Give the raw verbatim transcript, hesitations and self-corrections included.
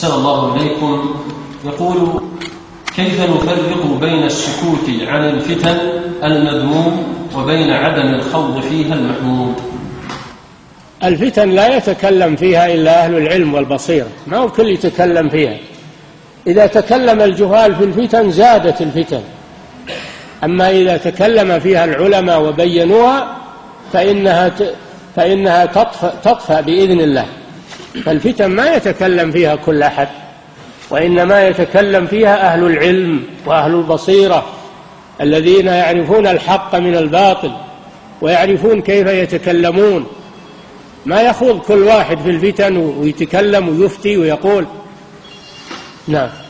أحسن الله إليكم. يقول: كيف نفرق بين السكوت عن الفتن المذموم وبين عدم الخوض فيها المحمود؟ الفتن لا يتكلم فيها إلا أهل العلم والبصيرة، ما هو الكل يتكلم فيها. إذا تكلم الجهال في الفتن زادت الفتن، أما إذا تكلم فيها العلماء وبينوها فإنها فإنها تطفأ, تطفأ بإذن الله. فالفتن ما يتكلم فيها كل أحد، وإنما يتكلم فيها أهل العلم وأهل البصيرة الذين يعرفون الحق من الباطل ويعرفون كيف يتكلمون. ما يخوض كل واحد في الفتن ويتكلم ويفتي ويقول. نعم.